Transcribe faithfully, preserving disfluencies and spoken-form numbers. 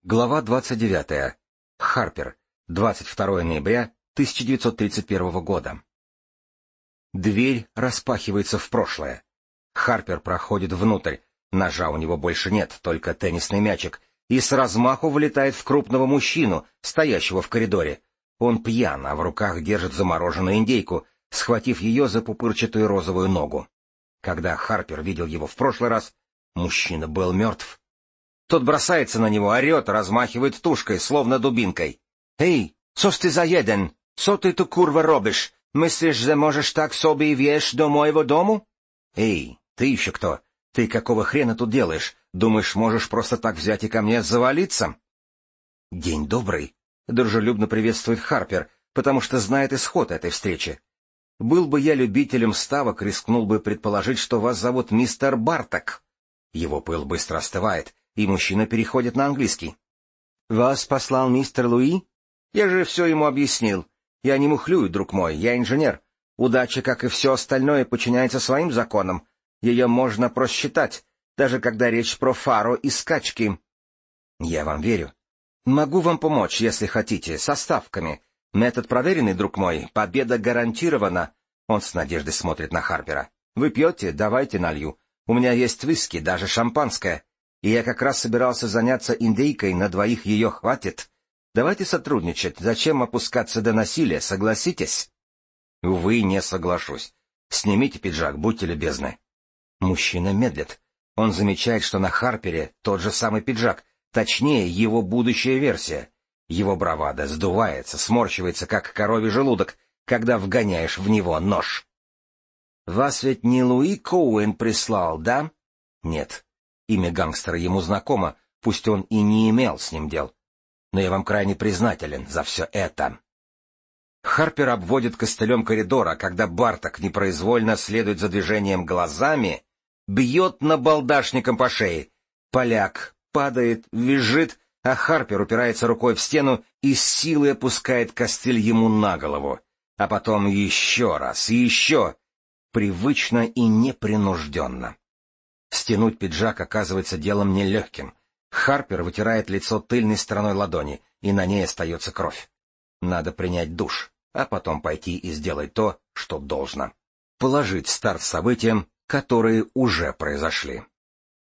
Глава двадцать девятая. Харпер. двадцать второе ноября тысяча девятьсот тридцать первого года. Дверь распахивается в прошлое. Харпер проходит внутрь. Ножа у него больше нет, только теннисный мячик, и с размаху влетает в крупного мужчину, стоящего в коридоре. Он пьян, а в руках держит замороженную индейку, схватив ее за пупырчатую розовую ногу. Когда Харпер видел его в прошлый раз, мужчина был мертв. Тот бросается на него, орет, размахивает тушкой, словно дубинкой. «Эй, co ty za jeden? Co ty tu kurwa robisz? Myślisz, że możesz tak sobie wejść до моего дому?» «Эй, ты еще кто? Ты какого хрена тут делаешь? Думаешь, можешь просто так взять и ко мне завалиться?» «День добрый», — дружелюбно приветствует Харпер, потому что знает исход этой встречи. «Был бы я любителем ставок, рискнул бы предположить, что вас зовут мистер Барток». Его пыл быстро остывает, и мужчина переходит на английский. «Вас послал мистер Луи? Я же все ему объяснил. Я не мухлюю, друг мой, я инженер. Удача, как и все остальное, подчиняется своим законам. Ее можно просчитать, даже когда речь про фаро и скачки». «Я вам верю. Могу вам помочь, если хотите, со ставками. Метод проверенный, друг мой, победа гарантирована». Он с надеждой смотрит на Харпера. «Вы пьете? Давайте налью. У меня есть виски, даже шампанское. И я как раз собирался заняться индейкой, на двоих ее хватит. Давайте сотрудничать, зачем опускаться до насилия, согласитесь?» «Увы, не соглашусь. Снимите пиджак, будьте любезны». Мужчина медлит. Он замечает, что на Харпере тот же самый пиджак, точнее, его будущая версия. Его бравада сдувается, сморщивается, как коровий желудок, когда вгоняешь в него нож. «Вас ведь не Луи Коуэн прислал, да?» «Нет». Имя гангстера ему знакомо, пусть он и не имел с ним дел. Но я вам крайне признателен за все это. Харпер обводит костылем коридора, когда Барток непроизвольно следует за движением глазами, бьет набалдашником по шее. Поляк падает, визжит, а Харпер упирается рукой в стену и с силой опускает костыль ему на голову. А потом еще раз, и еще, привычно и непринужденно. Стянуть пиджак оказывается делом нелегким. Харпер вытирает лицо тыльной стороной ладони, и на ней остается кровь. Надо принять душ, а потом пойти и сделать то, что должно. Положить старт событиям, которые уже произошли.